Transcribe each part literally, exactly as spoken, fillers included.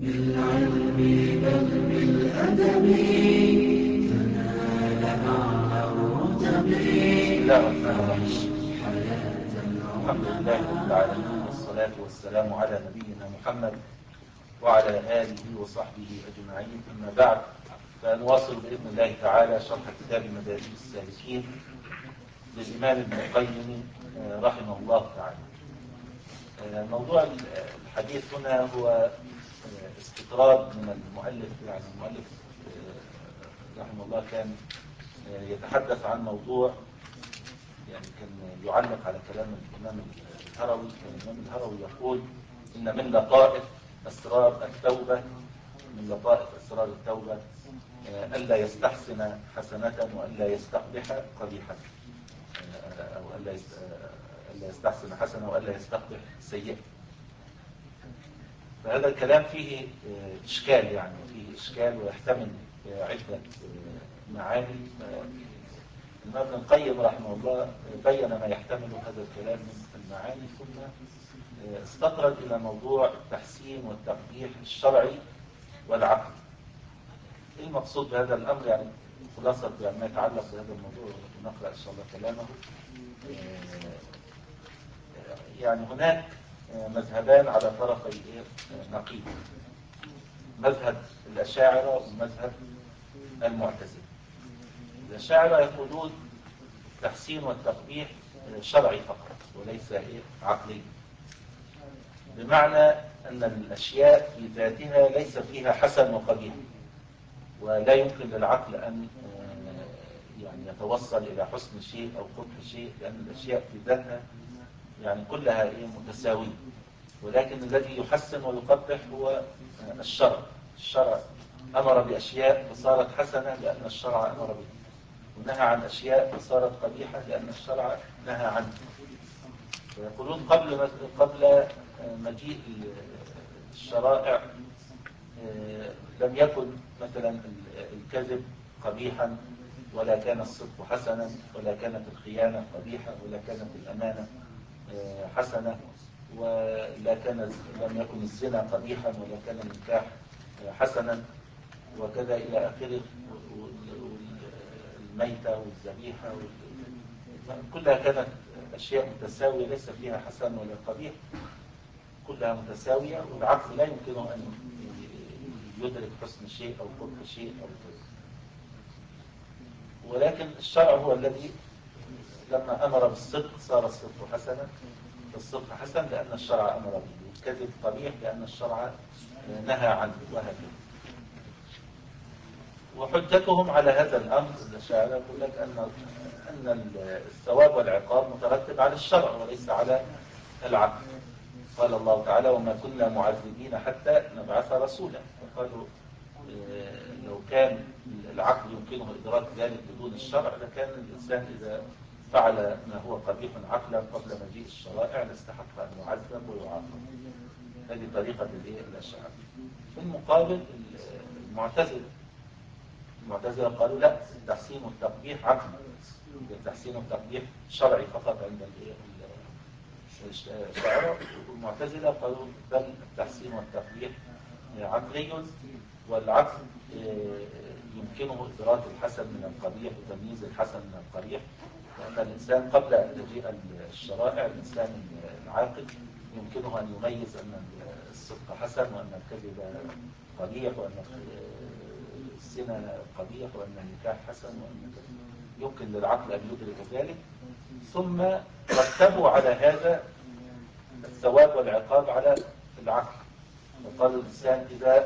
بالعلم بل بالأدب تنال أعلى الرتب. لا الحمد لله رب العالمين، والصلاة والسلام على نبينا محمد وعلى آله وصحبه أجمعين، أما بعد، فنواصل بإذن الله تعالى شرح كتاب مدارج السالكين للإمام ابن القيم رحمه الله تعالى. موضوع الحديث هنا هو استطراد من المؤلف، يعني المؤلف رحمه الله كان يتحدث عن موضوع، يعني كان يعلق على كلام الإمام الهروي. كان الإمام الهروي يقول إن من لطائف أسرار التوبة من لطائف أسرار التوبة ألا يستحسن حسنة وألا يستقبح قبيحة، أو ألا يستحسن حسنة وألا يستقبح سيئة. فهذا الكلام فيه إشكال، يعني فيه إشكال ويحتمل عدة معاني. الإمام ابن القيم رحمه الله بين ما يحتمل هذا الكلام من المعاني، ثم استطرد إلى موضوع التحسين والتقبيح الشرعي والعقلي. إيه المقصود بهذا الأمر؟ يعني خلاصة ما يتعلق بهذا الموضوع، ونقرأ إن شاء الله كلامه. يعني هناك مذهبان على طرفي نقيض، مذهب الأشاعرة ومذهب المعتزلة. الأشاعرة يقولون التحسين والتقبيح شرعي فقط وليس إيه عقلي، بمعنى أن الأشياء في ذاتها ليس فيها حسن وقبيح، ولا يمكن للعقل أن يعني يتوصل إلى حسن شيء أو قبح شيء، لأن الأشياء في ذاتها يعني كلها إيه متساوية. ولكن الذي يحسن ويقبح هو الشرع. الشرع أمر بأشياء فصارت حسنة لأن الشرع أمر بها، ونهى عن أشياء فصارت قبيحة لأن الشرع نهى عنها. ويقولون قبل قبل مجيء الشرائع لم يكن مثلا الكذب قبيحا، ولا كان الصدق حسنا، ولا كانت الخيانة قبيحة، ولا كانت الأمانة حسنة، ولا كان لم يكن الزنا قبيحا، ولا كان النكاح حسنا، وكذا إلى آخره. الميتة والذبيحة كلها كانت أشياء متساوية ليس فيها حسن ولا قبيح، كلها متساوية، والعقل لا يمكنه أن يدرك حسن شيء أو قبح شيء أو كذا. ولكن الشرع هو الذي لما أمر بالصدق صار الصدق حسنا، فالصدق حسن لأن الشرع أمر به، والكذب قبيح لأن الشرع نهى عنه، وهكذا. وحجتهم على هذا الأمر الأشاعرة يقول لك أن أن الثواب والعقاب مترتب على الشرع وليس على العقل. قال الله تعالى: وما كنا معذبين حتى نبعث رسولا. فقالوا لو كان العقل يمكنه إدراك ذلك بدون الشرع لكان الإنسان إذا فعل ما هو قبيح عقلا قبل مجيء الشرائع لاستحق أن يعذب ويعاقب. هذه طريقة الأشاعرة. في المقابل المعتزلة المعتزلة قالوا لا، التحسين والتقبيح عقل، التحسين والتقبيح شرعي فقط عند الشاعرة. والمعتزلة قالوا بل التحسين والتقبيح عقلي، والعقل يمكنه إدراك الحسن من القبيح وتمييز الحسن من القبيح، لأن الإنسان قبل أن تجيء الشرائع الإنسان العاقل يمكنه أن يميز أن الصدق حسن، وأن الكذب قبيح، وأن الزنا قبيح، وأن النكاح حسن، وأن يمكن للعقل أن يدرك ذلك. ثم رتبوا على هذا الثواب والعقاب على العقل، وقال الإنسان إذا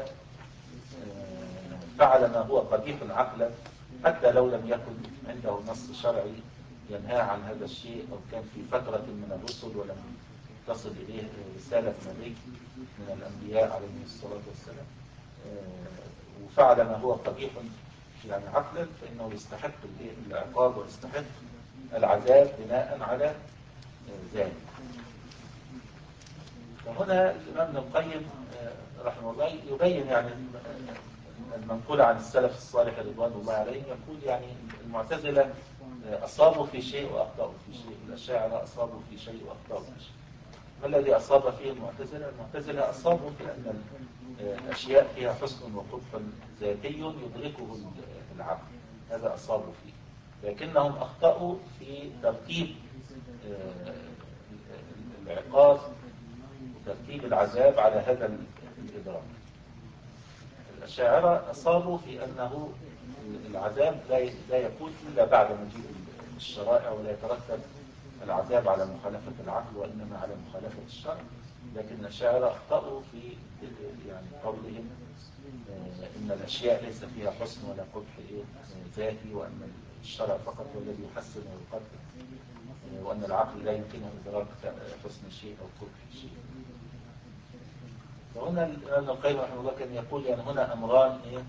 فعل ما هو قبيح عقلا حتى لو لم يكن عنده نص شرعي ينهى عن هذا الشيء، أو كان في فترة من الرسل ولم تصل إليه رسالة نبي من الأنبياء عليهم الصلاة والسلام، وفعل ما هو قبيح يعني عقلا، فإنه يستحق العقاب ويستحق العذاب بناء على ذلك. فهنا الإمام ابن القيم رحمه الله يبين يعني المنقول عن السلف الصالح رضوان الله عليهم، يقول يعني المعتزلة أصابوا في شيء وأخطأوا في شيء، والأشاعرة أصابوا في شيء وأخطأوا في شيء. ما الذي أصاب فيه المعتزلة؟ المعتزلة أصابوا بأن الأشياء فيها حسن وقبح ذاتي يدركه العقل، هذا أصابوا فيه، لكنهم أخطأوا في ترتيب العقاب وترتيب العذاب على هذا الإدراك. الأشاعرة أصابوا في أنه العذاب لا يكون إلا بعد مجيء الشرائع، ولا يترتب العذاب على مخالفة العقل وإنما على مخالفة الشرع. لكن الأشاعرة أخطأوا في يعني قولهم إن الأشياء ليس فيها حسن ولا قبح ذاتي، وأن الشرع فقط هو الذي يحسن ويقدر، وأن العقل لا يمكنه إدراك حسن الشيء أو قبح الشيء. فهنا ابن القيم رحمه الله كان يقول يعني هنا أمران إيه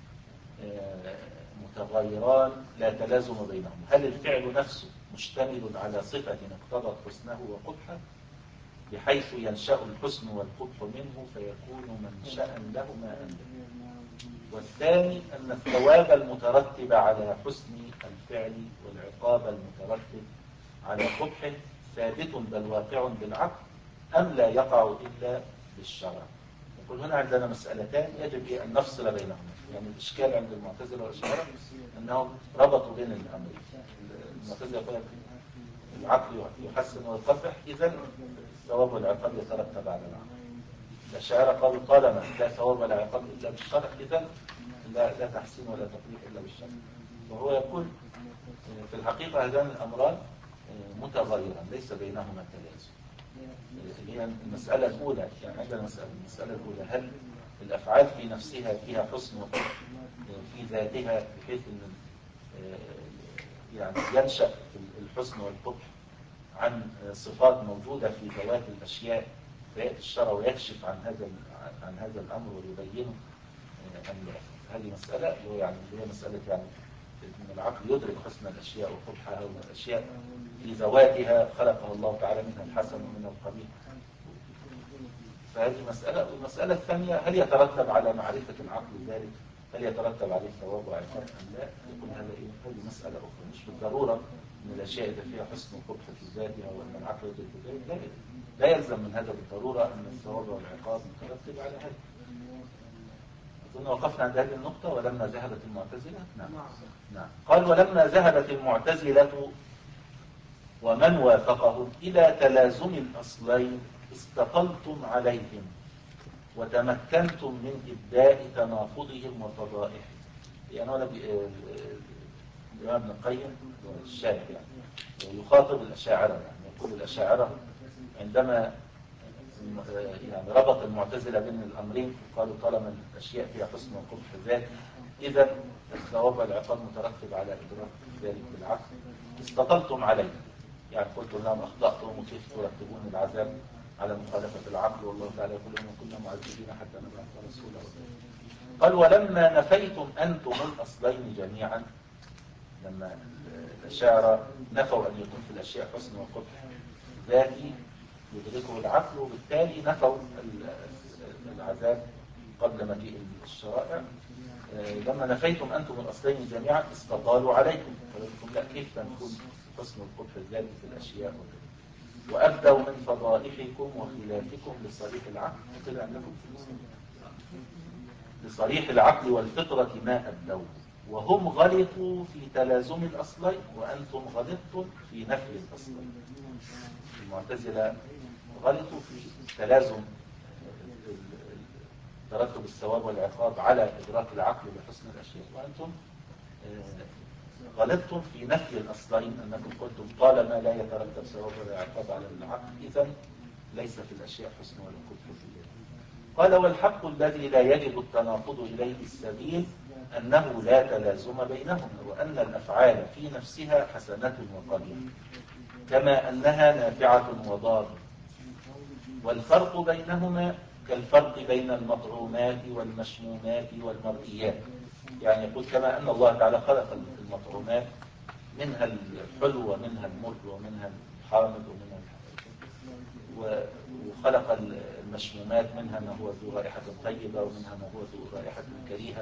متغيران لا تلازم بينهم. هل الفعل نفسه مشتمل على صفة اقتضت حسنه وقبحه بحيث ينشأ الحسن والقبح منه فيكون منشأ لهما أم لا؟ والثاني أن الثواب المترتب على حسن الفعل والعقاب المترتب على قبحه ثابت بل واقع بالعقل أم لا يقع إلا بالشرع. يقول هنا عندنا مسألتان يجب أن نفصل بينهما. يعني الإشكال عند المعتزلة والأشاعرة أنهم ربطوا بين الأمرين. المعتزلة يقول العقل يحسن ويقبح، إذا الثواب والعقاب يترتب على العقل. الأشاعرة قالوا طالما لا ثواب ولا عقاب إلا بالشرع، إذا لا, لا تحسين ولا تقبيح إلا بالشرع. وهو يقول في الحقيقة هذان الأمران متغيران ليس بينهما تلازم. اللي هي المسألة الأولى، يعني عندنا المسألة, المسألة الأولى هل الأفعال في نفسها فيها حسن وقبح في ذاتها بحيث أن يعني ينشأ الحسن والقبح عن صفات موجودة في ذوات الأشياء فيأتي الشرع ويكشف عن هذا عن هذا الأمر ويبينه أم لا؟ هذه مسألة يعني هي مسألة يعني أن العقل يدرك حسن الأشياء وقبحها، والأشياء في ذواتها خلقها الله تعالى منها الحسن ومنها القبيح. فهذه مسألة. والمسألة الثانية هل يترتب على معرفة العقل ذلك؟ هل يترتب عليه ثواب وعقاب أم لا؟ يقول هذا إيه؟ هذه مسألة أخرى. مش بالضرورة أن الأشياء إذا فيها حسن وقبح في ذاتها وأن العقل يدرك ذلك، لا, لا يلزم من هذا بالضرورة أن الثواب والعقاب مترتب على هذا. أظن وقفنا عند هذه النقطة. ولما ذهبت المعتزلة نعم. نعم. قال ولما ذهبت المعتزلة ومن وافقهم إلى تلازم الأصلين استقلتم عليهم وتمكنتم من إبداء تناقضهم وفضائحهم. يعني هنا الإمام ابن القيم الشاب يعني يخاطب الأشاعرة، يعني يقول الأشاعرة عندما يعني ربط المعتزلة بين الأمرين وقالوا طالما الأشياء فيها حسن وقبح ذاتي إذا الثواب والعقاب مترتب على إدراك ذلك بالعقل استطلتم عليه. يعني قلتم لهم أخطأتم وكيف ترتبون العذاب على مخالفة العقل، والله تعالى يقول لهم كنا معذبين حتى نبعث رسولا. قال ولما نفيتم أنتم الأصلين جميعا، لما الأشاعرة نفوا أن يكون في الأشياء حسن وقبح ذاتي يدركه العقل، وبالتالي نفوا العذاب قبل مجيء الشرائع. لما نفيتم أنتم الأصلين جميعا استطالوا عليكم، فلكم لا كيف تنفون حسن القبح الذاتي في الأشياء وكذا، وأبدوا من فضائحكم وخلافكم لصريح العقل وكذا عندكم في المسلم لصريح العقل والفطرة ما أبدوا، وهم غلطوا في تلازم الأصلين وأنتم غلطتم في نفي الأصلين. المعتزلة غلطوا في تلازم ترتب الثواب والعقاب على إدراك العقل بحسن الأشياء، وأنتم غلطتم في نفي الأصلين أنكم قلتم طالما لا يترتب ثواب ولا عقاب على العقل إذن ليس في الأشياء حسن ولا قبح في ذلك. قال والحق الذي لا يجب التناقض إليه السبيل أنه لا تلازم بينهما، وأن الأفعال في نفسها حسنة وقبيحة كما أنها نافعة وضارة، والفرق بينهما كالفرق بين المطعومات والمشمومات والمرئيات. يعني يقول كما أن الله تعالى خلق المطعومات منها الحلو ومنها المر ومنها الحامض ومنها وخلق المشمومات منها ما هو ذو رائحة طيبة ومنها ما هو ذو رائحة كريهة،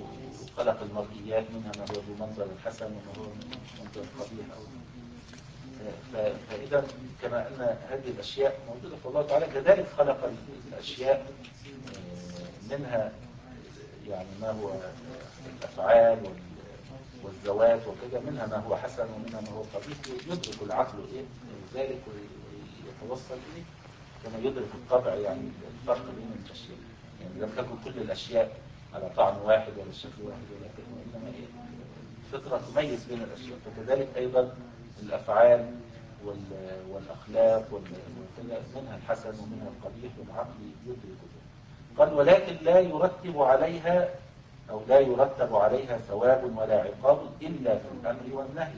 وخلق المرئيات منها ما هو ذو منظر حسن وما هو منظر قبيح. فإذا كما أن هذه الأشياء موجودة في الله تعالى، كذلك خلق الأشياء منها يعني ما هو الأفعال والذوات وكذا، منها ما هو حسن ومنها ما هو قبيح، يدرك العقل إيه ذلك ويتوصل إليه كما يدرك الطبع يعني الفرق بين الأشياء. يعني لم تكن كل الأشياء على طعم واحد ولا شكل واحد ولا كذا، وإنما إيه فطرة تميز بين الأشياء. فكذلك أيضا الأفعال والأخلاق وكذا منها الحسن ومنها القبيح، والعقل يدرك ذلك. قال ولكن لا يرتب عليها أو لا يرتب عليها ثواب ولا عقاب إلا في الأمر والنهي.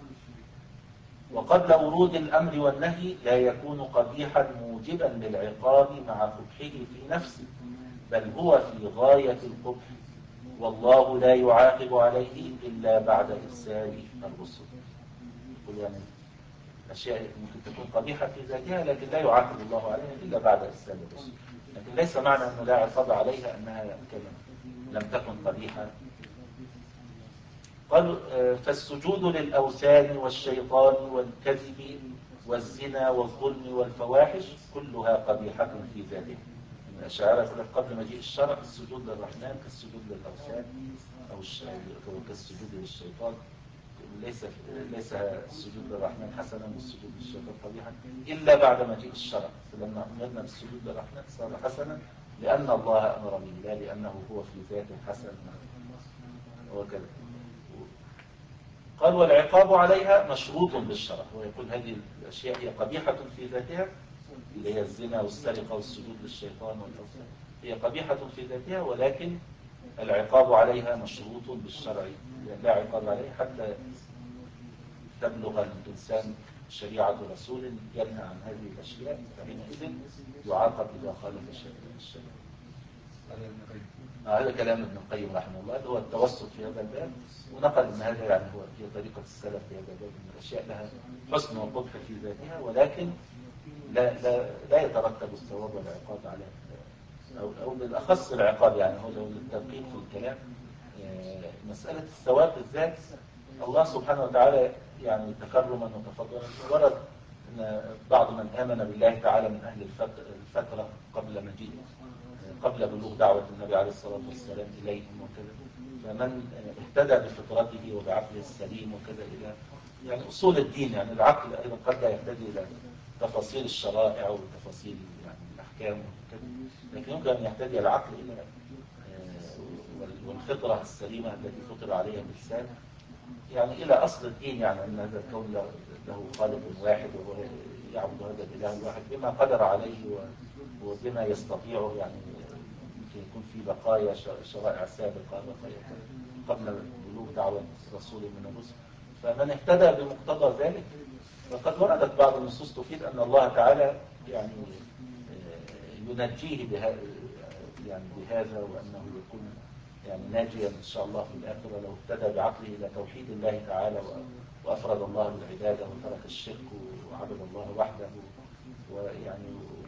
وقبل ورود الأمر والنهي لا يكون قبيحا موجبا للعقاب مع قبحه في نفسه، بل هو في غاية القبح، والله لا يعاقب عليه إلا بعد إرسال الرسل. يقول يعني الأشياء ممكن تكون قبيحة في ذاتها لكن لا يعاقب الله عليها إلا بعد إرسال الرسل، لكن ليس معنى أنه لا عقاب عليها أنها لم تكن قبيحة. قالوا فالسجود للأوثان والشيطان والكذب والزنا والظلم والفواحش كلها قبيحة في ذاتها. الأشاعرة يقول قبل مجيء الشرع السجود للرحمن كالسجود للأوثان أو كالسجود للشيطان، ليس ليس السجود للرحمن حسنا والسجود للشيطان قبيحا إلا بعد مجيء الشرع. فلما أمرنا بالسجود للرحمن صار حسنا لأن الله أمر به، لا لأنه هو في ذاته حسن وكذا. قال والعقاب عليها مشروط بالشرع، ويقول هذه الأشياء هي قبيحة في ذاتها اللي هي الزنا والسرقة والسجود للشيطان والأوثان، هي قبيحة في ذاتها ولكن العقاب عليها مشروط بالشرع، لا عقاب عليها حتى تبلغ الإنسان شريعة رسول ينهى عن هذه الأشياء، فحينئذ يعاقب إذا خالف الشريعة. آه هذا كلام ابن القيم رحمه الله، هو التوسط في هذا الباب، ونقل ان هذا يعني هو هي طريقة السلف في هذا الباب، ان الاشياء لها حسن وقبح في ذاتها ولكن لا لا لا يترتب الثواب والعقاب عليها، او او بالاخص العقاب. يعني هو لو للتدقيق في الكلام مسألة الثواب بالذات الله سبحانه وتعالى يعني تكرما وتفضلا ورد ان بعض من امن بالله تعالى من اهل الفترة قبل مجيء قبل بلوغ دعوة النبي عليه الصلاة والسلام إليهم وكذا، فمن اهتدى بفطرته وبعقله السليم وكذا إلى يعني أصول الدين. يعني العقل أيضا قد لا يهتدي إلى تفاصيل الشرائع وتفاصيل يعني الأحكام وكذا، لكن يمكن أن يهتدي العقل إلى والفطرة السليمة التي فطر عليها الإنسان يعني إلى أصل الدين، يعني أن هذا الكون له خالق واحد وهو يعبد هذا الإله الواحد بما قدر عليه وبما يستطيعه. يعني يمكن يكون في بقايا شرائع سابقة بقايا قبل بلوغ دعوة رسول من الرسل، فمن اهتدى بمقتضى ذلك فقد وردت بعض النصوص تفيد أن الله تعالى يعني ينجيه بهذا يعني بهذا وأنه يكون يعني ناجيا إن شاء الله في الآخرة لو اهتدى بعقله إلى توحيد الله تعالى وأفرد الله بالعبادة وترك الشرك وعبد الله وحده ويعني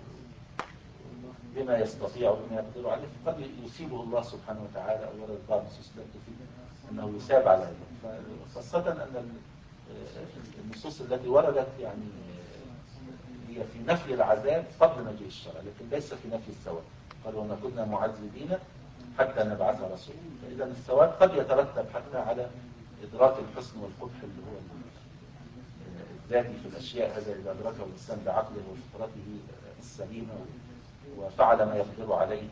بما يستطيع وبما يقدر عليه، فقد يثيبه الله سبحانه وتعالى. أو ورد بعض النصوص التي تفيد أنه يثاب على ذلك، خاصة أن النصوص التي وردت يعني هي في نفي العذاب قبل مجيء الشرع لكن ليس في نفي الثواب. قال وما كنا معذبين حتى نبعث رسولا، فإذا الثواب قد يترتب حتى على إدراك الحسن والقبح اللي هو الذاتي في الأشياء. هذا إذا أدركه الإنسان بعقله وفطرته السليمة وفعل ما يقدر عليه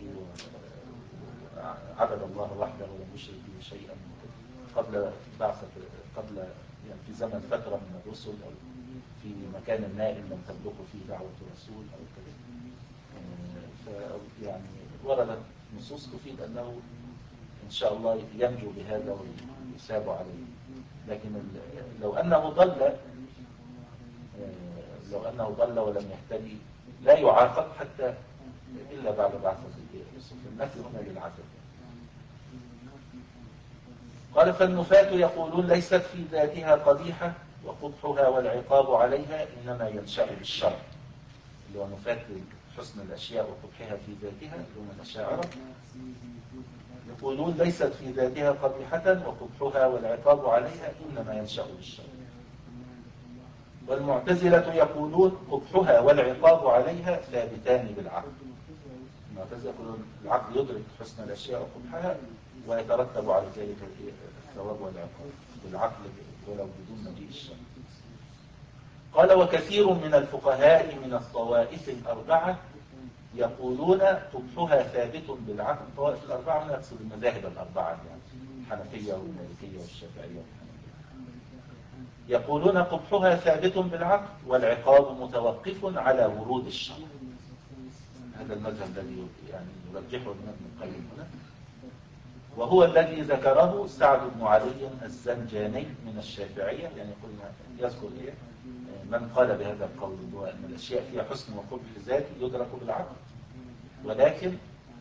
وعبد الله وحده ولم يشرك به شيئا قبل بعثة قبل يعني في زمن فترة من الرسل أو في مكان نائم لم تبلغه فيه دعوة رسول أو كذا. يعني وردت نصوص تفيد أنه إن شاء الله ينجو بهذا ويثاب عليه. لكن لو أنه ضل لو أنه ضل ولم يهتدي لا يعاقب حتى إلا بعد بعثة الرسل. النفي هنا للعذاب. قال فالنفاة يقولون ليست في ذاتها قبيحة وقبحها والعقاب عليها إنما ينشأ بالشرع، اللي هو نفاة حسن الأشياء وقبحها في ذاتها اللي هم الأشاعرة. يقولون ليست في ذاتها قبيحة وقبحها والعقاب عليها إنما ينشأ بالشرع. والمعتزلة يقولون قبحها والعقاب عليها ثابتان بالعقل. المعتزلة يقولون العقل يدرك حسن الأشياء وقبحها ويترتب على ذلك الثواب والعقاب بالعقل ولو بدون مجيء الشرع. قال وكثير من الفقهاء من الطوائف الأربعة يقولون قبحها ثابت بالعقل. الطوائف الأربعة هنا يقصد المذاهب الأربعة يعني الحنفية والمالكية والشافعية والحنبلية. يقولون قبحها ثابت بالعقل والعقاب متوقف على ورود الشرع. هذا المذهب الذي يعني يرجحه ابن القيم هنا، وهو الذي ذكره سعد بن علي الزنجاني من الشافعية. يعني قلنا يذكر إيه من قال بهذا القول هو أن الأشياء فيها حسن وقبح ذاتي يدرك بالعقل، ولكن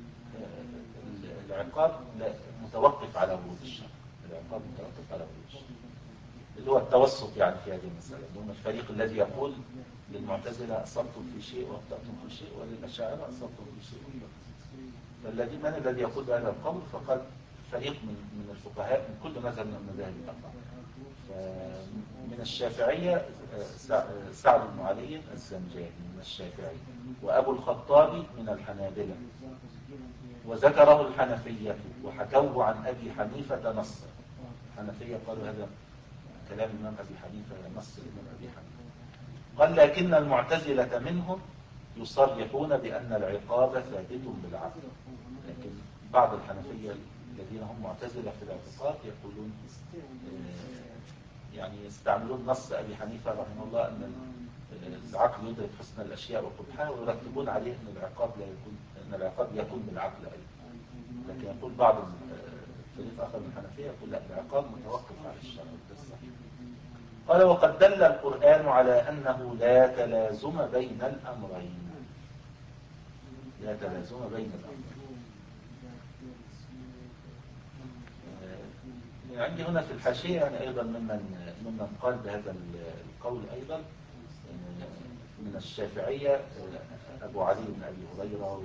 العقاب متوقف على ورود الشرع. العقاب متوقف على ورود الشرع اللي هو التوسط يعني في هذه المسألة. هم الفريق الذي يقول للمعتزلة أصبتم في شيء وأخطأتم في شيء، وللأشاعرة أصبتم في شيء وأخطأتم في شيء. فالذي من الذي يقول بهذا القول؟ فقد فريق من من الفقهاء من كل مذهب من المذاهب الأربعة. من الشافعية سعد بن علي الزنجاني من الشافعية، وأبو الخطاب من الحنابلة، وذكره الحنفية وحكوه عن أبي حنيفة نصا. الحنفية قالوا هذا كلام الإمام أبي حنيفة نص الإمام أبي حنيفة. قال لكن المعتزلة منهم يصرحون بأن العقاب ثابت بالعقل، لكن بعض الحنفية الذين هم معتزلة في الاعتقاد يقولون يعني يستعملون نص أبي حنيفة رحمه الله أن العقل يدرك حسن الأشياء وقبحها، ويرتبون عليه أن العقاب لا يكون أن العقاب يكون بالعقل أيضا. لكن يقول بعض الفريق آخر من الحنفية يقول لا، العقاب متوقف على الشرع. قال وقد دل القرآن على أنه لا تلازم بين الأمرين. لا تلازم بين الأمرين. عندي هنا في الحاشية يعني أيضا ممن ممن قال بهذا القول أيضا من الشافعية أبو علي بن أبي هريرة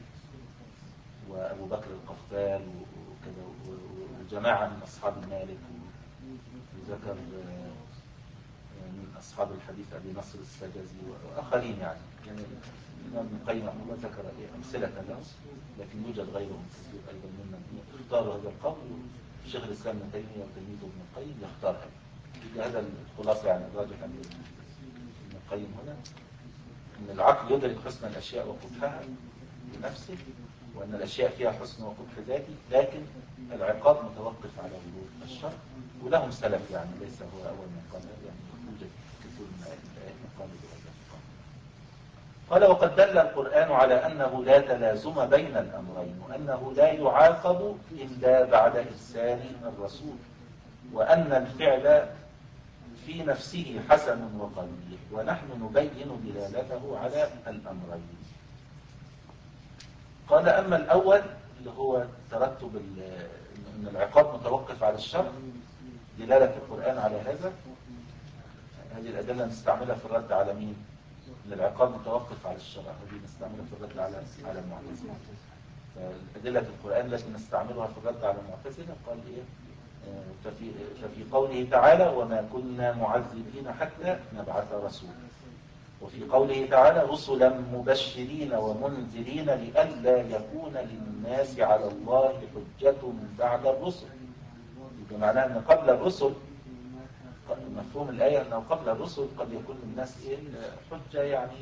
وأبو بكر القفال وكذا وجماعة من أصحاب المالك، وذكر من أصحاب الحديث أبي نصر السجزي وآخرين. يعني يعني الإمام ابن القيم رحمه الله ذكر أمثلة لهم، لكن يوجد غيرهم كثير أيضا ممن اختاروا هذا القول. شيخ الإسلام ابن تيمية وتلميذه ابن القيم يختار هذا. هذا الخلاصة يعني الراجح عند ابن القيم هنا أن العقل يدرك حسن الأشياء وقبحها بنفسه، وأن الأشياء فيها حسن وقبح ذاتي، لكن العقاب متوقف على ورود الشرع. ولهم سلف يعني ليس هو أول من قال، يعني يوجد كثير من الآيات قالوا بهذا. قال وقد دل القرآن على أنه لا تلازم بين الأمرين، وأنه لا يعاقب إلا بعد إرسال الرسول، وأن الفعل في نفسه حسن وقبيح، ونحن نبين دلالته على الأمرين. قال أما الأول اللي هو ترتب أن العقاب متوقف على الشرع، دلالة القرآن على هذا، هذه الأدلة نستعملها في الرد على مين؟ أن العقاب متوقف على الشرع، هذه نستعملها في الرد على على المعتزلة. فأدلة القرآن التي نستعملها في الرد على المعتزلة قال إيه؟ ففي, ففي قوله تعالى وما كنا معذبين حتى نبعث رسولا، وفي قوله تعالى رسلا مبشرين ومنذرين لئلا يكون للناس على الله حجة بعد الرسل. بمعنى أن قبل الرسل، مفهوم الآية أنه قبل الرسل قد يكون للناس إيه حجة، يعني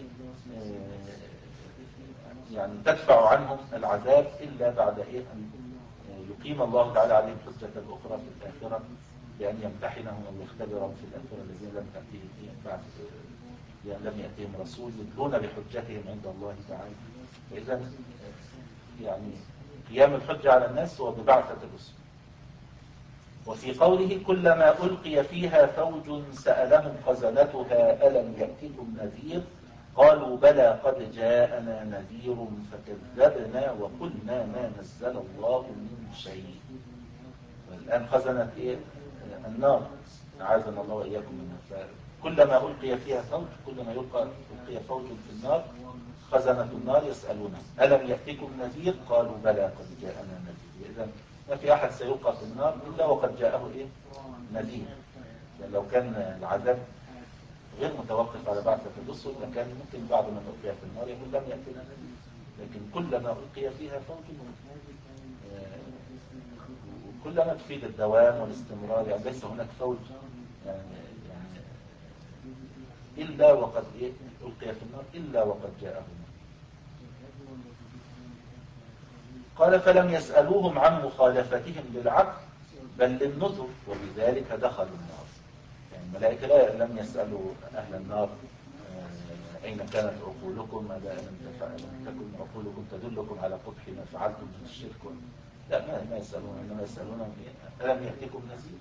يعني تدفع عنهم العذاب إلا بعد إيه أن يقيم الله تعالى عليهم حجة أخرى في الآخرة، بأن يمتحنهم أو يختبرهم في الآخرة الذين لم تأتيهم بعد يعني لم يأتيهم رسول يدلون بحجتهم عند الله تعالى. فإذا يعني قيام الحجة على الناس هو ببعثة الرسل. وفي قوله كلما ألقي فيها فوج سألهم خزنتها ألم يأتكم نذير قالوا بلى قد جاءنا نذير فكذبنا وقلنا ما نزل الله من شيء. والآن خزنت إيه؟ النار، أعاذنا الله وإياكم منها. فكلما ألقي فيها فوج، كلما يلقى ألقي فوج في النار خزنة النار يسألون ألم يأتكم نذير قالوا بلى قد جاءنا نذير. إذا ما في أحد سيلقى في النار إلا وقد جاءه إيه؟ نذير. يعني لو كان العذاب غير متوقف على بعثة الرسل، لكان ممكن بعض من ألقي في النار يقول لم يأتنا نذير، لكن كلما ألقي فيها فوج وكلما تفيد الدوام والاستمرار، يعني ليس هناك فوج يعني, يعني إلا وقد إيه ألقي في النار إلا وقد جاءهم. قال فلم يسألوهم عن مخالفتهم للعقل بل للنذر وبذلك دخلوا النار. يعني الملائكة لا لم يسألوا أهل النار أين كانت عقولكم، ألم تكن عقولكم تدلكم على قبح ما فعلتم من الشرك، لا ما, ما يسألون، إنما يسألون ألم يأتكم نذير.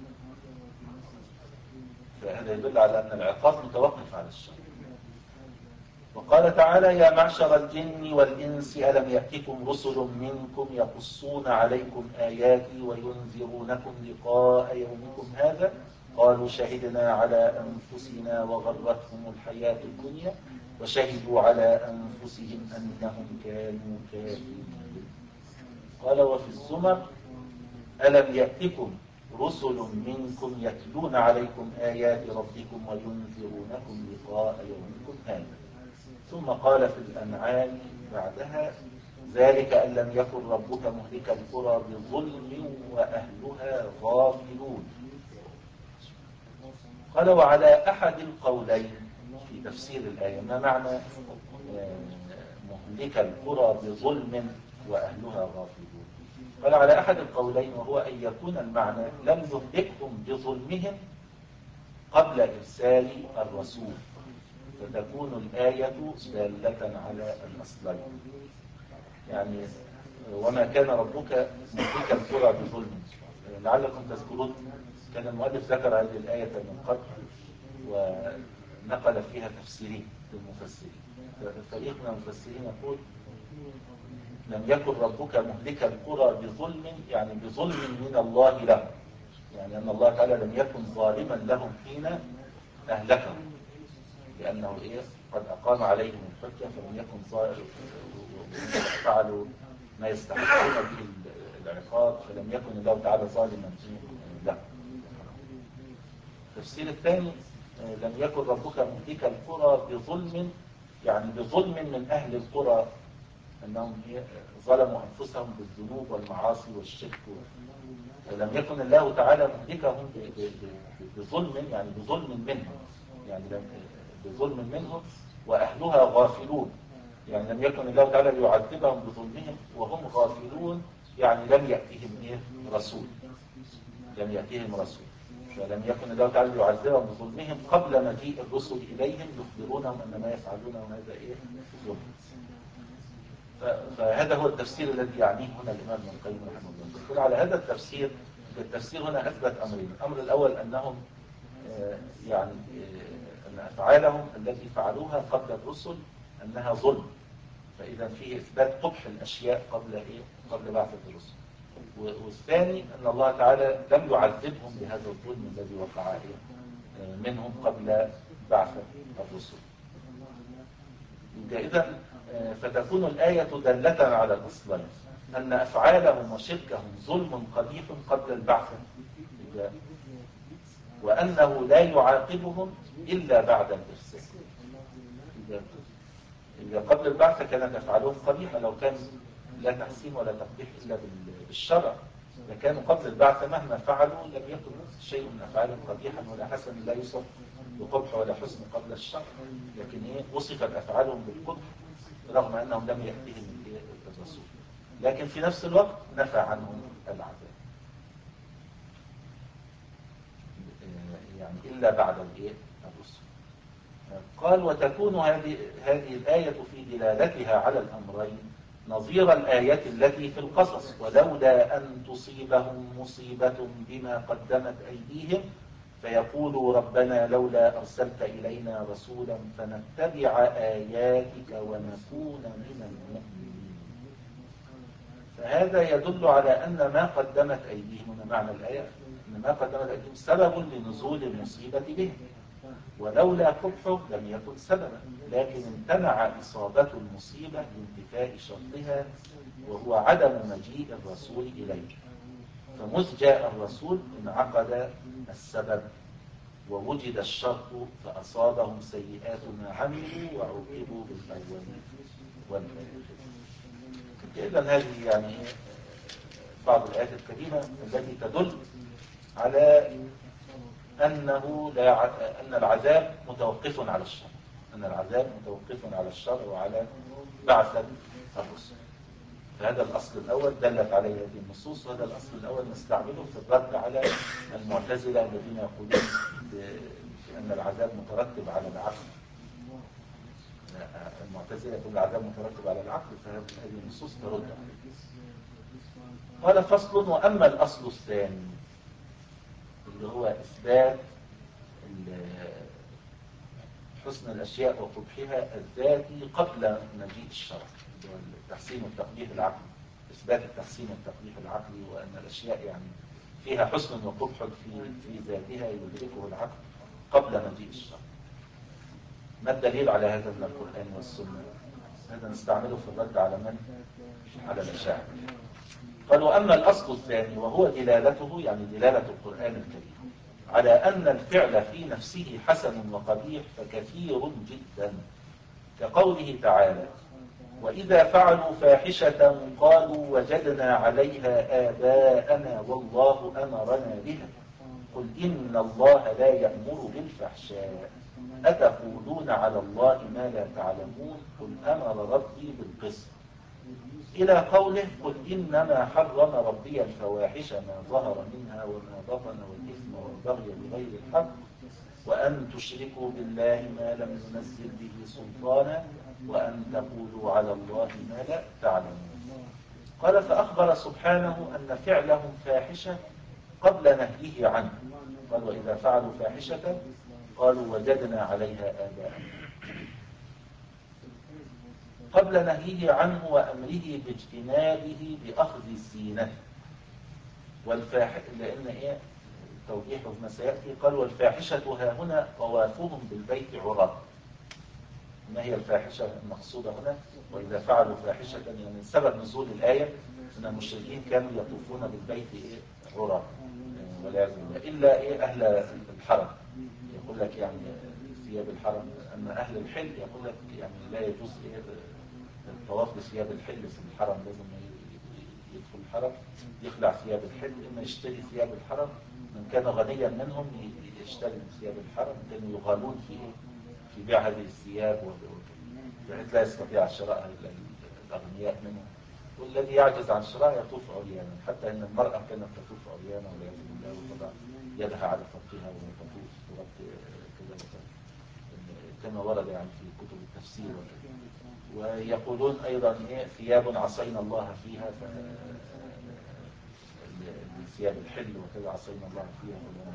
فهذا يدل على أن العقاب متوقف على الشر. وقال تعالى يا معشر الجن والإنس ألم يأتكم رسل منكم يقصون عليكم آياتي وينذرونكم لقاء يومكم هذا قالوا شهدنا على أنفسنا وغرتهم الحياة الدنيا وشهدوا على أنفسهم أنهم كانوا كافرين. قال وفي الزمر ألم يأتكم رسل منكم يتلون عليكم آيات ربكم وينذرونكم لقاء يومكم هذا. ثم قال في الأنعام بعدها ذلك أن لم يكن ربك مهلك القرى بظلم وأهلها غافلون. قال وعلى أحد القولين في تفسير الآية ما معنى مهلك القرى بظلم وأهلها غافلون؟ قال على أحد القولين وهو أن يكون المعنى لم يهلكهم بظلمهم قبل إرسال الرسول، فتكون الآية دالة على الأصلين. يعني وما كان ربك مهلك القرى بظلم. لعلكم تذكرون كان المؤلف ذكر هذه الآية من قبل ونقل فيها تفسيرين للمفسرين. فريق من المفسرين يقول لم يكن ربك مهلك القرى بظلم، يعني بظلم من الله لهم، يعني أن الله تعالى لم يكن ظالما لهم حين أهلكهم، لأنه إيه قد أقام عليهم الحجة فلم يكن ظالم فعلوا ما يستحقون به العقاب فلم يكن الله تعالى ظالما لهم. التفسير الثاني لم يكن ربك مهلك القرى بظلم، يعني بظلم من أهل القرى أنهم ظلموا أنفسهم بالذنوب والمعاصي والشرك، ولم يكن الله تعالى مهلكهم بظلم، يعني بظلم منهم، يعني بظلم منهم وأهلها غافلون، يعني لم يكن الله تعالى ليعذبهم بظلمهم وهم غافلون، يعني لم يأتهم إيه رسول لم يأتهم رسول فلم يكن الله تعالى ليعذبهم بظلمهم قبل مجيء الرسل إليهم يخبرونهم أن ما يفعلونه هذا إيه ظلم. فهذا هو التفسير الذي يعنيه هنا الإمام ابن القيم رحمه الله. يقول على هذا التفسير التفسير هنا أثبت أمرين. الأمر الأول أنهم يعني أن أفعالهم التي فعلوها قبل الرسل أنها ظلم، فإذا فيه إثبات قبح الأشياء قبل إيه قبل بعثة الرسل. والثاني أن الله تعالى لم يعذبهم بهذا الظلم الذي وقع منهم قبل بعثة الرسل. إذا فتكون الآية دالة على الأصلين أن أفعالهم وشركهم ظلم قبيح قبل البعثة وأنه لا يعاقبهم إلا بعد الإرسال. إذا قبل البعثة كانت أفعالهم قبيحة، لو كان لا تحسين ولا تقبيح إلا بالشرع لكانوا قبل البعثة مهما فعلوا لم يكن شيء من أفعالهم قبيحا ولا حسن لا يوصف بقبح ولا حسن قبل الشرع، لكن إيه وصفت أفعالهم بالقبح رغم أنهم لم يأتهم الرسول، لكن في نفس الوقت نفى عنهم العذاب يعني إلا بعد الرسل. قال وتكون هذه هذه الآية في دلالتها على الأمرين نظير الآية التي في القصص ولولا أن تصيبهم مصيبة بما قدمت أيديهم فيقولوا ربنا لولا أرسلت إلينا رسولا فنتبع آياتك ونكون من المؤمنين. فهذا يدل على أن ما قدمت أيديهم، معنى الآية أن ما قدمت أيديهم سبب لنزول المصيبة بهم، ولولا قبحه لم يكن سببا، لكن امتنع إصابة المصيبة لانتفاء شرطها وهو عدم مجيء الرسول إليه، فمذ جاء الرسول انعقد السبب ووجد الشر فأصابهم سيئات ما عملوا وعوقبوا بالأول والآخر. إذن هذه يعني بعض الآيات الكريمة التي تدل على أنه لا ع... أن العذاب متوقف على الشر، أن العذاب متوقف على الشر وعلى بعثة الرسل. فهذا الأصل الأول دلت عليه هذه النصوص، وهذا الأصل الأول نستعمله في الرد على المعتزلة الذين يقولون بأن العذاب مترتب على العقل. المعتزلة يقول العذاب مترتب على العقل، فهذه النصوص ترد عليه. قال فصل: وأما الأصل الثاني اللي هو إثبات حسن الأشياء وقبحها الذاتي قبل مجيء الشرع، التحسين والتقبيح العقلي، إثبات التحسين والتقبيح العقلي، وأن الأشياء يعني فيها حسن وقبح في في ذاتها يدركه العقل قبل مجيء الشرع. ما الدليل على هذا من القرآن والسنة؟ هذا نستعمله في الرد على من؟ على الأشاعرة. قال: وأما الأصل الثاني وهو دلالته، يعني دلالة القرآن الكريم على أن الفعل في نفسه حسن وقبيح فكثير جدا، كقوله تعالى: وإذا فعلوا فاحشة قالوا وجدنا عليها آباءنا والله أمرنا بها قل إن الله لا يأمر بالفحشاء أتقولون على الله ما لا تعلمون قل أمر ربي بالقسط إلى قوله: قل إنما حرم ربي الفواحش ما ظهر منها وما بطن والإثم والبغي بغير الحق وأن تشركوا بالله ما لم ينزل به سلطانا وأن تقولوا على الله ما لا تعلمون. قال: فأخبر سبحانه أن فعلهم فاحشة قبل نهيه عنه. قال: وإذا فعلوا فاحشة قالوا وجدنا عليها آباءنا، قبل نهيه عنه وأمره باجتنابه بأخذ الزينة والفاحشة، لأن إيه توضيحه ما سيأتي. قال: والفاحشة ها هنا طوافهم بالبيت عراة. ما هي الفاحشة المقصودة هنا؟ وإذا فعلوا فاحشة، يعني سبب نزول الآية أن المشركين كانوا يطوفون بالبيت إيه عراة والعياذ بالله، إلا إيه أهل الحرم. يقول لك يعني ثياب الحرم، أما أهل الحل يقول لك يعني لا يجوز إيه الطواف بثياب الحل في الحرم، لازم يدخل الحرم يخلع ثياب الحل، إما يشتري ثياب الحرم، من كان غنيا منهم يشتري ثياب الحرم، كانوا يغالون في في بيع هذه الثياب بحيث لا يستطيع شراء الأغنياء منهم، والذي يعجز عن شراء يطوف عريانا، حتى أن المرأة كانت تطوف عريانا والعياذ بالله وتضع يدها على خطها وهي تطوف تغطي كذا وكذا كما ورد يعني في كتب التفسير وكذا. ويقولون أيضا إيه ثياب عصينا الله فيها، ثياب الحل وكذا عصينا الله فيها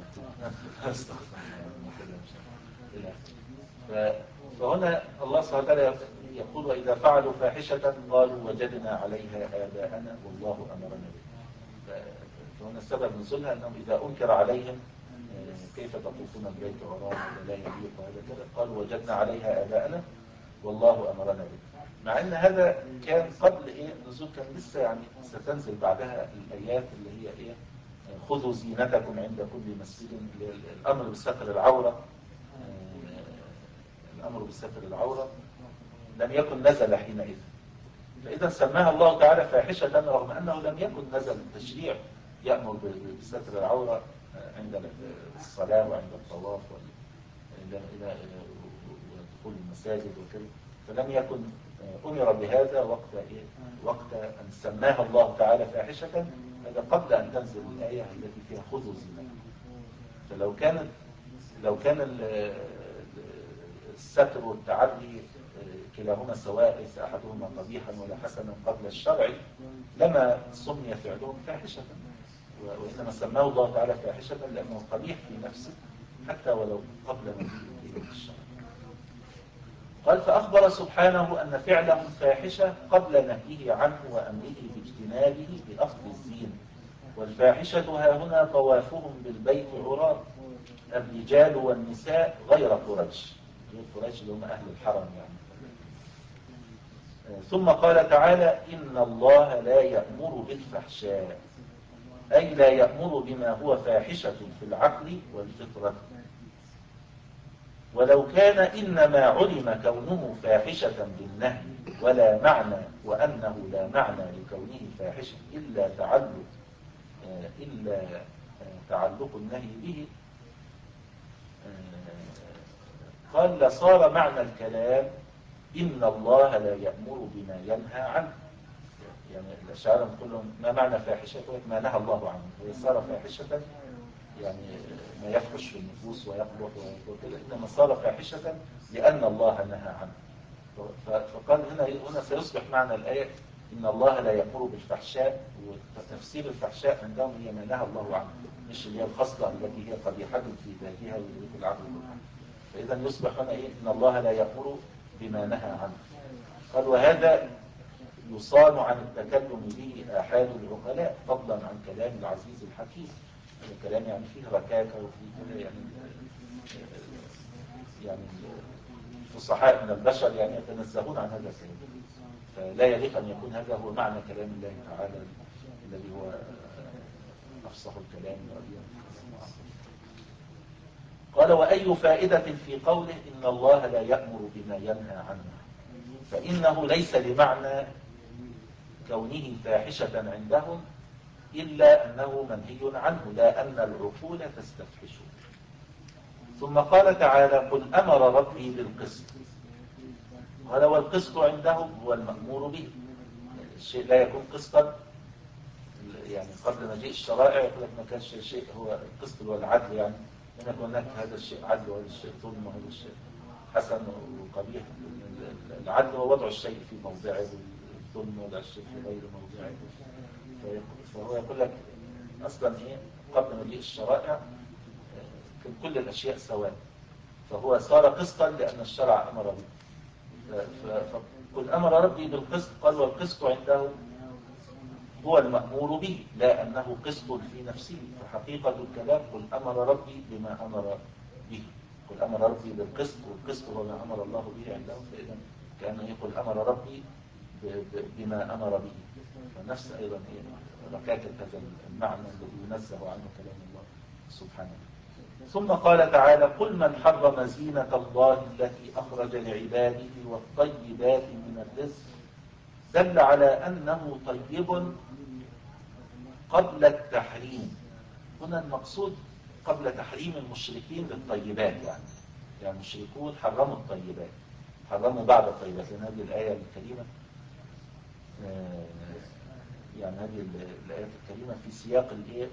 فهنا الله سبحانه وتعالى يقول: وإذا فعلوا فاحشة قالوا وجدنا عليها آباءنا والله أمرنا بها. فهنا السبب نزولها أنهم إذا أنكر عليهم كيف تطوفون البيت عراة ولا يليق وهذا كذا، قالوا وجدنا عليها آباءنا والله أمرنا بها. مع أن هذا كان قبل إيه نزول، كان لسه يعني ستنزل بعدها الآيات اللي هي إيه خذوا زينتكم عند كل مسجد، الأمر بستر العورة، الأمر بستر العورة لم يكن نزل حينئذ، فإذا سماها الله تعالى فاحشة رغم أنه لم يكن نزل التشريع يأمر بستر العورة عند الصلاة وعند الطواف ودخول المساجد وكذا، فلم يكن أمر بهذا وقت إيه؟ وقت أن سماها الله تعالى فاحشة، هذا قبل أن تنزل الآية التي فيها خذوا زينتكم. فلو كانت لو كان الستر والتعري كلاهما سواء ليس أحدهما قبيحا ولا حسنا قبل الشرع لما سمي فعلهم فاحشة، وإنما سماه الله تعالى فاحشة لأنه قبيح في نفسه حتى ولو قبل مجيء الشرع. قال: فأخبر سبحانه أن فعلهم فاحشة قبل نهيه عنه وأمره باجتنابه بأخذ الزين، والفاحشة ها هنا طوافهم بالبيت عراة الرجال والنساء غير قريش، غير قريش اللي هم أهل الحرم يعني. ثم قال تعالى: إن الله لا يأمر بالفحشاء، أي لا يأمر بما هو فاحشة في العقل والفطرة. ولو كان إنما علم كونه فاحشة بالنهي ولا معنى، وأنه لا معنى لكونه فاحشة إلا تعلق إلا تعلق النهي به، قال لصار معنى الكلام إن الله لا يأمر بما ينهى عنه. يعني الأشاعرة كلهم ما معنى فاحشة؟ ما نهى الله عنه. هي صار فاحشة يعني ما يفحش في النفوس ويقبح وكذا، إنما صار فاحشة لأن الله نهى عنه. فقال هنا هنا سيصبح معنى الآية إن الله لا يأمر بالفحشاء، وتفسير الفحشاء عندهم هي ما نهى الله عنه، مش اللي هي الخصلة التي هي قبيحة في ذاتها ويريد العبد. فإذا يصبح هنا إيه؟ إن الله لا يأمر بما نهى عنه. قال وهذا يصان عن التكلم به آحاد العقلاء فضلا عن كلام العزيز الحكيم. الكلام يعني فيه ركاكة وفيه كده يعني يعني الفصحاء من البشر يعني يتنزهون عن هذا الكلام، فلا يليق أن يكون هذا هو معنى كلام الله تعالى الذي هو أفصح الكلام. قال وأي فائدة في قوله إن الله لا يأمر بما ينهى عنه، فإنه ليس لمعنى كونه فاحشة عندهم إلا أنه منهي عنه، لا أن العقول تستفحشه. ثم قال تعالى قل أمر ربي بالقسط. قال والقسط عندهم هو المأمور به. الشيء لا يكون قسطا، يعني قبل مجيء الشرائع يقول لك ما كانش شيء هو القسط والعدل، يعني لم يكن هناك هذا الشيء عدل وهذا الشيء ظلم وهذا الشيء حسن وقبيح. العدل هو وضع الشيء في موضعه، والظلم وضع الشيء في غير موضعه. فهو يقول لك أصلا إيه قبل مجيء الشرائع كان كل الأشياء سواء، فهو صار قسطا لأن الشرع أمر به. فقل أمر ربي بالقسط. قال والقسط عنده هو المأمور به لا أنه قسط في نفسه. فحقيقة الكلام قل أمر ربي بما أمر به. قل أمر ربي بالقسط، والقسط هو ما أمر الله به عنده، فإذا كأنه يقول أمر ربي بما أمر به. فنفس أيضا ركاكة هذا المعنى الذي ينزه عنه كلام الله سبحانه. ثم قال تعالى قل من حرم زينة الله التي أخرج لعباده والطيبات من الرزق، دل على أنه طيب قبل التحريم. هنا المقصود قبل تحريم المشركين للطيبات، يعني يعني المشركون حرموا الطيبات، حرموا بعض الطيبات، لأن هذه الآية الكريمة يعني هذه الآيات الكريمة في سياق الإيه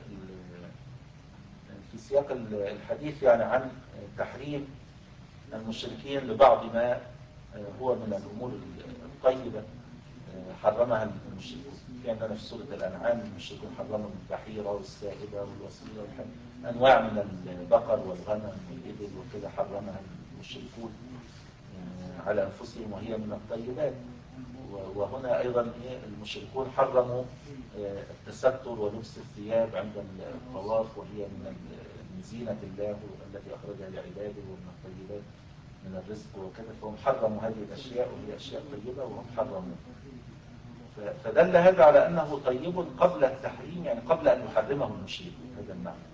في سياق الحديث يعني عن تحريم المشركين لبعض ما هو من الأمور الطيبة حرمها المشركون. في عندنا في سورة الأنعام المشركون حرموا البحيرة والسائبة والوصيلة والحل، أنواع من البقر والغنم والإبل وكذا حرمها المشركون على أنفسهم وهي من الطيبات. وهنا أيضا المشركون حرموا التستر ولبس الثياب عند الطواف، وهي من زينة الله التي أخرجها لعباده ومن الطيبات من الرزق وكذا. فهم حرموا هذه الأشياء وهي أشياء طيبة وهم حرموا. فدل هذا على أنه طيب قبل التحريم، يعني قبل أن يحرمه المشركون، هذا المعنى.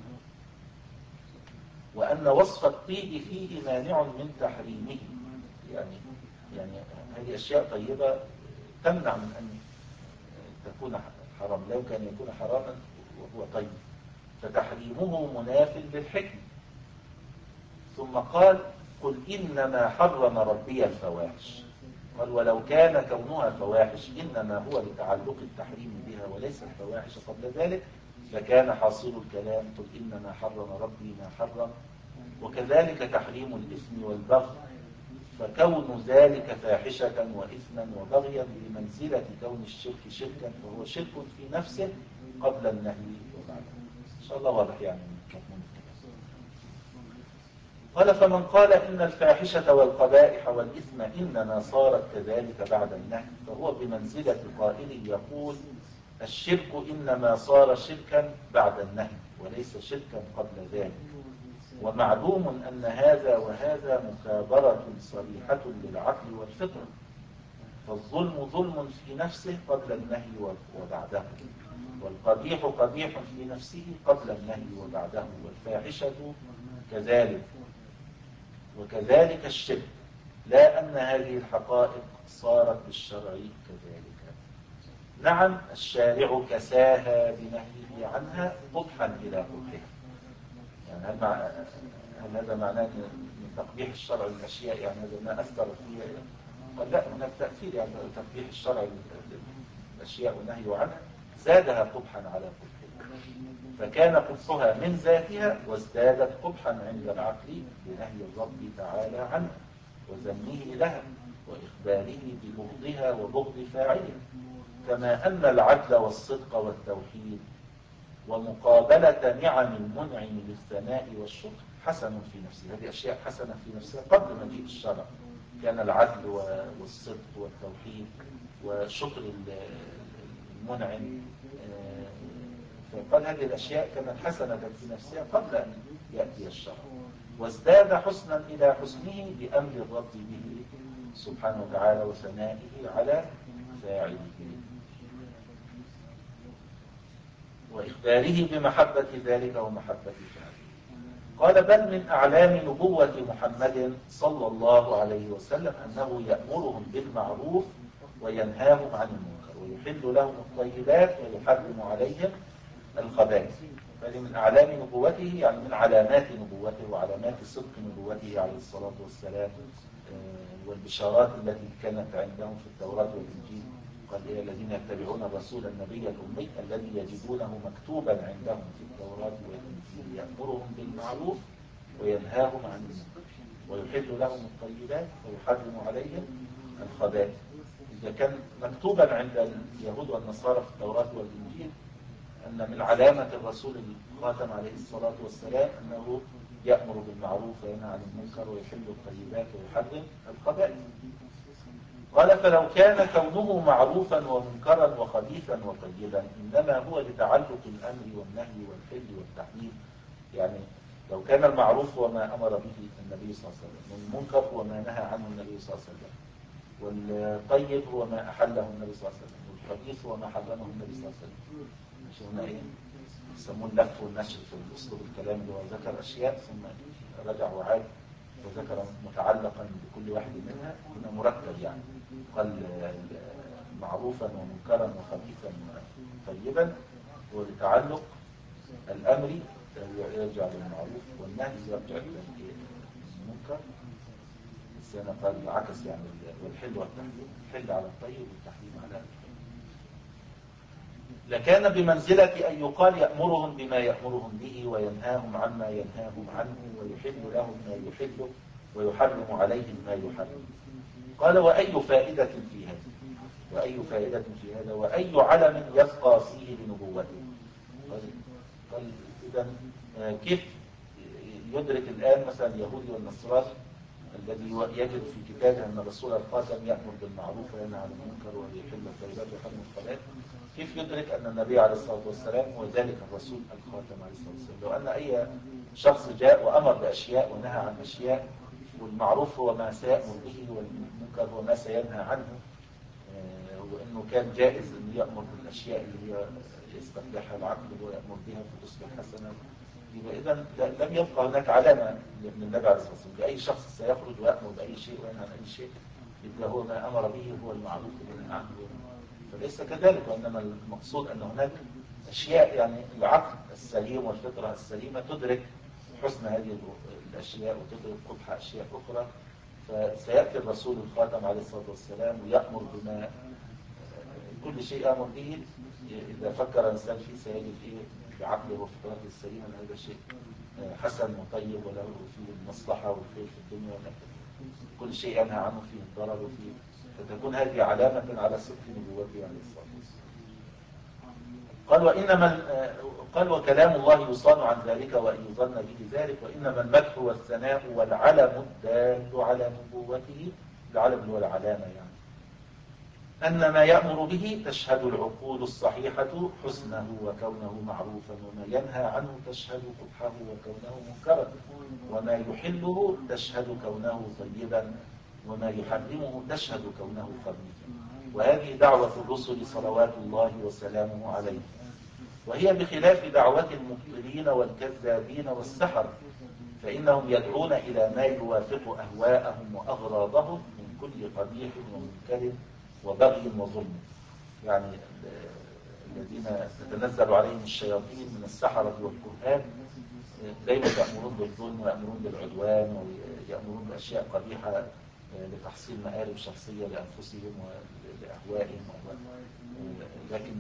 وأن وصف الطيب فيه مانع من تحريمه، يعني يعني هذه أشياء طيبة تمنع من أن تكون حرام، لو كان يكون حراما وهو طيب، فتحريمه مناف للحكم. ثم قال قل إنما حرم ربي الفواحش. قال ولو كان كونها فواحش إنما هو لتعلق التحريم بها وليس الفواحش قبل ذلك فكان حاصل الكلام قل إنما حرم ربي ما حرم. وكذلك تحريم الإثم والبغي، فكون ذلك فاحشة وإثما وبغيا بمنزلة كون الشرك شركا، فهو شرك في نفسه قبل النهي وبعده. إن شاء الله واضح يعني مضمون الكلام. قال فمن قال إن الفاحشة والقبائح والإثم إنما صارت كذلك بعد النهي فهو بمنزلة قائل يقول الشرك إنما صار شركا بعد النهي وليس شركا قبل ذلك. ومعلوم أن هذا وهذا مكابرة صريحة للعقل والفطرة، فالظلم ظلم في نفسه قبل النهي وبعده، والقبيح قبيح في نفسه قبل النهي وبعده، والفاحشة كذلك. وكذلك الشرك، لا أن هذه الحقائق صارت بالشرع كذلك. نعم الشارع كساها بنهيه عنها قبحا إلى قبحها. يعني هل, مع... هل هذا معناه من تقبيح الشرع للأشياء يعني هذا ما أثر فيها؟ قال لا، هناك تأثير يعني تقبيح الشرع للأشياء والنهي عنها زادها قبحا على قبحها، فكان قبحها من ذاتها وازدادت قبحا عند العقل بنهي الرب تعالى عنها وذمه لها وإخباره ببغضها وبغض فاعلها، كما أن العدل والصدق والتوحيد ومقابلة نعم المنعم بالثناء والشكر حسن في نفسه. هذه أشياء حسنة في نفسها قبل مجيء الشرع، كان العدل والصدق والتوحيد وشكر المنعم، فقال هذه الأشياء كانت حسنة في نفسها قبل أن يأتي الشرع، وازداد حسنا إلى حسنه بأمر الرب به سبحانه وتعالى وثنائه على فاعله وإخباره بمحبة ذلك ومحبة فاعله. قال بل من أعلام نبوة محمد صلى الله عليه وسلم أنه يأمرهم بالمعروف وينهاهم عن المنكر ويحل لهم الطيبات ويحرم عليهم الخبائث. فهذه من أعلام نبوته، يعني من علامات نبوته وعلامات صدق نبوته عليه الصلاة والسلام، والبشارات التي كانت عندهم في التوراة والإنجيل. قال إيه الذين يتبعون الرسول النبي الأمي الذي يجدونه مكتوبا عندهم في التوراة والإنجيل يأمرهم بالمعروف وينهاهم عن المنكر ويحل لهم الطيبات ويحرم عليهم الخبائث. إذا كان مكتوبا عند اليهود والنصارى في التوراة والإنجيل أن من علامة الرسول الخاتم عليه الصلاة والسلام أنه يأمر بالمعروف وينهى عن المنكر ويحل الطيبات ويحرم الخبائث. قال فلو كان كونه معروفا ومنكرا وخبيثا وطيبا إنما هو لتعلق الأمر والنهي والحل والتحريم. يعني لو كان المعروف هو ما أمر به النبي صلى الله عليه وسلم والمنكر هو ما نهى عنه النبي صلى الله عليه وسلم والطيب هو ما أحله النبي صلى الله عليه وسلم والخبيث هو ما حرمه النبي صلى الله عليه وسلم. مش هنا إيه يسمون اللف والنشر في الأسلوب الكلام اللي هو ذكر أشياء ثم رجع وعاد وذكر متعلقا بكل واحد منها هنا مرتب، يعني قال معروفا ومنكرا وخبيثا طيبا ولتعلق الأمر يرجع للمعروف والنهي يرجع للمنكر. بس أنا قال عكس يعني والحل والتحريم، الحل على الطيب والتحريم على الطيب. لكان بمنزلة أن يقال يأمرهم بما يأمرهم به وينهاهم عما ينهاهم عنه ويحل لهم ما يحله ويحرم عليهم ما يحرم. قال وأي فائدة في هذا وأي فائدة في هذا وأي علم يبقى فيه لنبوته. قال, قال إذن كيف يدرك الآن مثلا اليهودي والنصراني الذي يجد في كتابه أن الرسول الخاتم يأمر بالمعروف وينهى عن المنكر ويحل الطيبات ويحرم الخبائث، كيف يدرك أن النبي عليه الصلاة والسلام هو ذلك الرسول الخاتم عليه الصلاة والسلام؟ لو أن أي شخص جاء وأمر بأشياء ونهى عن أشياء والمعروف هو ما سيأمر به والمنكر هو ما سينهى عنه، وأنه كان جائز أن يأمر بالأشياء اللي هي يستقبحها العقل ويأمر بها فتصبح حسنة، إذا لم يبقى هناك علامة من النبي عليه الصلاة والسلام لأي شخص سيخرج ويأمر بأي شيء وينهى عن أي شيء يبقى هو ما أمر به هو المعروف والنهي عنه. فليس كذلك، وإنما المقصود أن هناك أشياء يعني العقل السليم والفطرة السليمة تدرك حسن هذه الأشياء وتدرك قبح أشياء أخرى. فسيأتي الرسول الخاتم عليه الصلاة والسلام ويأمر بما كل شيء أمر به إذا فكر الإنسان فيه سيجد فيه بعقله وفطرته السليمة أن هذا شيء حسن وطيب وله فيه المصلحة والخير في الدنيا والآخرة. كل شيء ينهى عنه فيه الضرر وفيه، فتكون هذه علامة على صدق نبوته عليه الصلاة والسلام. قال وإنما قال وكلام الله يصان عن ذلك وأن يظن به ذلك، وإنما المدح والثناء والعلم الدال على نبوته، العلم هو العلامة يعني أن ما يأمر به تشهد العقول الصحيحة حسنه وكونه معروفا، وما ينهى عنه تشهد قبحه وكونه منكرا، وما يحله تشهد كونه طيبا، وما يحرمه تشهد كونه خبيثا. وهذه دعوة الرسل صلوات الله وسلامه عليه، وهي بخلاف دعوة المبطلين والكذابين والسحر فإنهم يدعون إلى ما يوافق أهواءهم وأغراضهم من كل قبيح ومنكر وبغي وظلم. يعني الذين تتنزل عليهم الشياطين من السحرة والكهان دايما يأمرون بالظلم ويأمرون بالعدوان ويأمرون بأشياء قبيحة لتحصيل مآرب شخصية لأنفسهم ولأهوائهم. لكن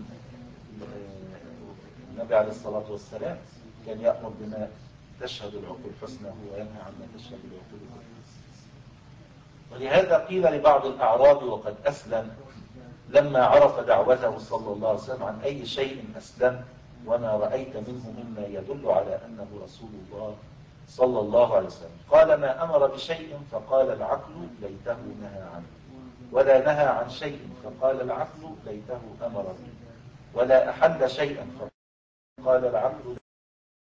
النبي عليه الصلاة والسلام كان يأمر بما تشهد العقول حسنه وينهى عما تشهد العقول كفره. ولهذا قيل لبعض الأعراب وقد أسلم لما عرف دعوته صلى الله عليه وسلم عن أي شيء أسلم وما رأيت منه مما يدل على أنه رسول الله صلى الله عليه وسلم؟ قال ما أمر بشيء فقال العقل ليته نهى عنه، ولا نهى عن شيء فقال العقل ليته أمر به، ولا أحل شيئا فقال العقل